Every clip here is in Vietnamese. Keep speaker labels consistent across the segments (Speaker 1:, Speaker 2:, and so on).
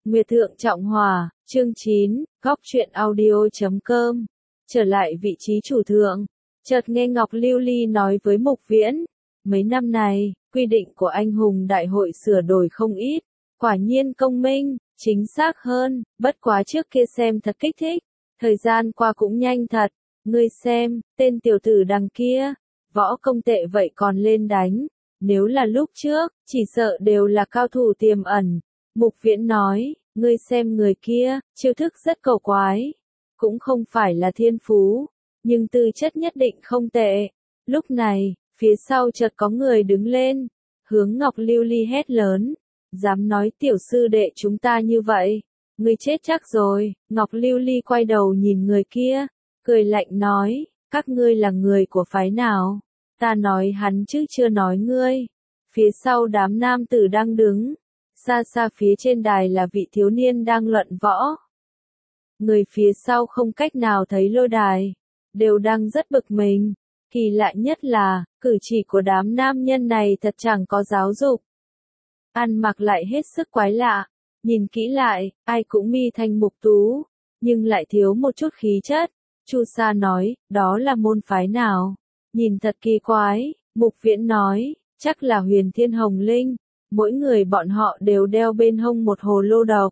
Speaker 1: Nguyệt Thượng Trọng Hòa, chương 9, góc truyện audio.com. Trở lại vị trí chủ thượng, chợt nghe Ngọc Lưu Ly nói với Mục Viễn, mấy năm này, quy định của anh hùng đại hội sửa đổi không ít, quả nhiên công minh, chính xác hơn, bất quá trước kia xem thật kích thích, thời gian qua cũng nhanh thật, ngươi xem, tên tiểu tử đằng kia, võ công tệ vậy còn lên đánh, nếu là lúc trước, chỉ sợ đều là cao thủ tiềm ẩn. Mục Viễn nói, ngươi xem người kia, chiêu thức rất cầu quái, cũng không phải là thiên phú, nhưng tư chất nhất định không tệ. Lúc này, phía sau chợt có người đứng lên, hướng Ngọc Lưu Ly hét lớn, dám nói tiểu sư đệ chúng ta như vậy, ngươi chết chắc rồi. Ngọc Lưu Ly quay đầu nhìn người kia, cười lạnh nói, các ngươi là người của phái nào? Ta nói hắn chứ chưa nói ngươi. Phía sau đám nam tử đang đứng, xa xa phía trên đài là vị thiếu niên đang luận võ. Người phía sau không cách nào thấy lôi đài, đều đang rất bực mình. Kỳ lạ nhất là, cử chỉ của đám nam nhân này thật chẳng có giáo dục. Ăn mặc lại hết sức quái lạ, nhìn kỹ lại, ai cũng mi thanh mục tú, nhưng lại thiếu một chút khí chất. Chu Sa nói, đó là môn phái nào? Nhìn thật kỳ quái. Mục Viễn nói, chắc là Huyền Thiên Hồng Linh. Mỗi người bọn họ đều đeo bên hông một hồ lô độc.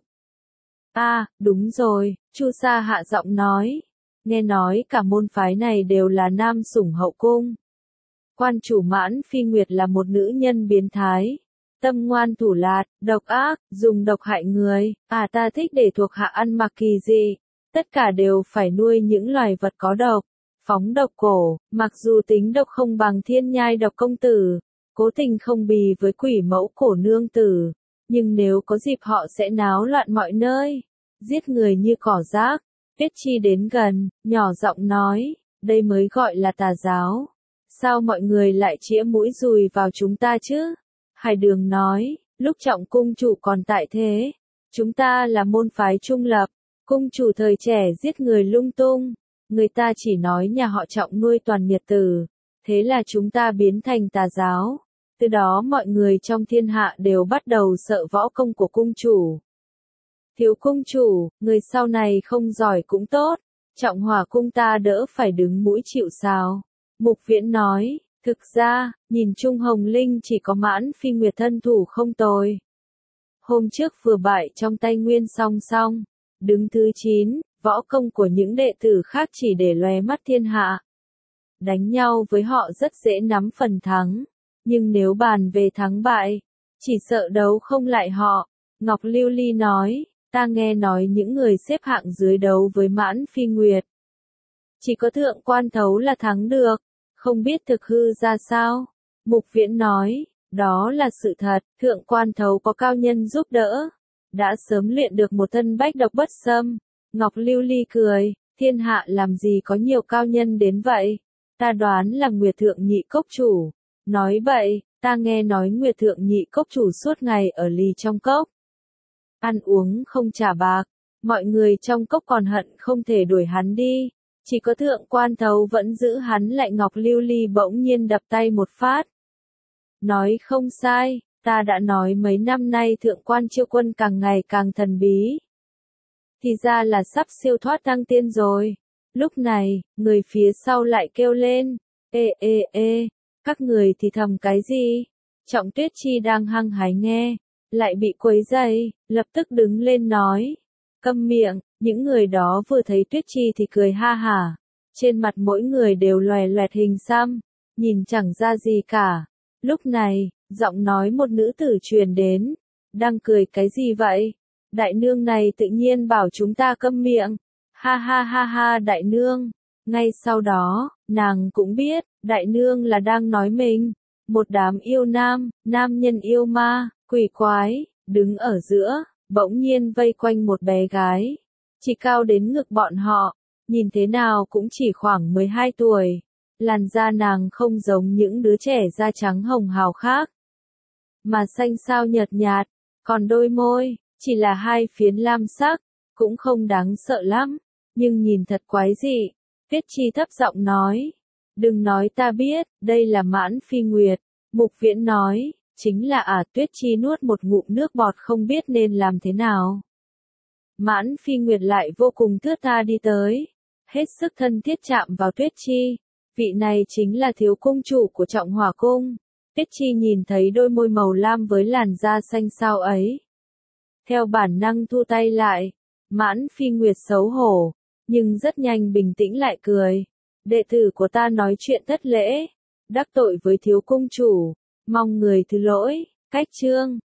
Speaker 1: Đúng rồi, Chu Sa hạ giọng nói. Nghe nói cả môn phái này đều là nam sủng hậu cung. Quan chủ Mãn Phi Nguyệt là một nữ nhân biến thái. Tâm ngoan thủ lạt, độc ác, dùng độc hại người. Ta thích để thuộc hạ ăn mặc kỳ dị. Tất cả đều phải nuôi những loài vật có độc. Phóng độc cổ, mặc dù tính độc không bằng thiên nhai độc công tử. Cố tình không bì với quỷ mẫu cổ nương tử, nhưng nếu có dịp họ sẽ náo loạn mọi nơi, giết người như cỏ rác. Tuyết Chi đến gần, nhỏ giọng nói, đây mới gọi là tà giáo. Sao mọi người lại chĩa mũi dùi vào chúng ta chứ? Hải Đường nói, lúc Trọng cung chủ còn tại thế, chúng ta là môn phái trung lập, cung chủ thời trẻ giết người lung tung, người ta chỉ nói nhà họ Trọng nuôi toàn nhiệt tử, thế là chúng ta biến thành tà giáo. Từ đó mọi người trong thiên hạ đều bắt đầu sợ võ công của cung chủ. Thiếu cung chủ, người sau này không giỏi cũng tốt, Trọng Hòa cung ta đỡ phải đứng mũi chịu sào. Mục Viễn nói, thực ra, nhìn chung Hồng Linh chỉ có Mãn Phi Nguyệt thân thủ không tồi. Hôm trước vừa bại trong tay Nguyên Song Song, đứng thứ 9, võ công của những đệ tử khác chỉ để lóe mắt thiên hạ. Đánh nhau với họ rất dễ nắm phần thắng. Nhưng nếu bàn về thắng bại, chỉ sợ đấu không lại họ. Ngọc Lưu Ly nói, ta nghe nói những người xếp hạng dưới đấu với Mãn Phi Nguyệt. Chỉ có Thượng Quan Thấu là thắng được, không biết thực hư ra sao. Mục Viễn nói, đó là sự thật, Thượng Quan Thấu có cao nhân giúp đỡ, đã sớm luyện được một thân bách độc bất xâm. Ngọc Lưu Ly cười, thiên hạ làm gì có nhiều cao nhân đến vậy, ta đoán là Nguyệt Thượng Nhị Cốc chủ. Nói vậy, ta nghe nói Nguyệt Thượng Nhị Cốc chủ suốt ngày ở lì trong cốc. Ăn uống không trả bạc, mọi người trong cốc còn hận không thể đuổi hắn đi. Chỉ có Thượng Quan Thấu vẫn giữ hắn lại. Ngọc Lưu Ly bỗng nhiên đập tay một phát. Nói không sai, ta đã nói mấy năm nay Thượng Quan Chiêu Quân càng ngày càng thần bí. Thì ra là sắp siêu thoát đăng tiên rồi. Lúc này, người phía sau lại kêu lên, ê. Các người thì thầm cái gì? Trọng Tuyết Chi đang hăng hái nghe, lại bị quấy rầy, lập tức đứng lên nói. Câm miệng, những người đó vừa thấy Tuyết Chi thì cười ha hả. Trên mặt mỗi người đều loè loẹt hình xăm, nhìn chẳng ra gì cả. Lúc này, giọng nói một nữ tử truyền đến. Đang cười cái gì vậy? Đại nương này tự nhiên bảo chúng ta câm miệng. Ha ha đại nương. Ngay sau đó, nàng cũng biết, đại nương là đang nói mình. Một đám yêu nam nhân yêu ma, quỷ quái, đứng ở giữa, bỗng nhiên vây quanh một bé gái. Chỉ cao đến ngực bọn họ, nhìn thế nào cũng chỉ khoảng 12 tuổi. Làn da nàng không giống những đứa trẻ da trắng hồng hào khác, mà xanh xao nhợt nhạt, còn đôi môi, chỉ là hai phiến lam sắc, cũng không đáng sợ lắm, nhưng nhìn thật quái dị. Tuyết Chi thấp giọng nói, đừng nói ta biết, đây là Mãn Phi Nguyệt. Mục Viễn nói, chính là Tuyết Chi nuốt một ngụm nước bọt không biết nên làm thế nào. Mãn Phi Nguyệt lại vô cùng thướt tha đi tới, hết sức thân thiết chạm vào Tuyết Chi. Vị này chính là thiếu cung chủ của Trọng Hỏa Cung. Tuyết Chi nhìn thấy đôi môi màu lam với làn da xanh xao ấy. Theo bản năng thu tay lại, Mãn Phi Nguyệt xấu hổ, nhưng rất nhanh bình tĩnh lại cười. Đệ tử của ta nói chuyện thất lễ, đắc tội với thiếu cung chủ, mong người thứ lỗi. Cách chương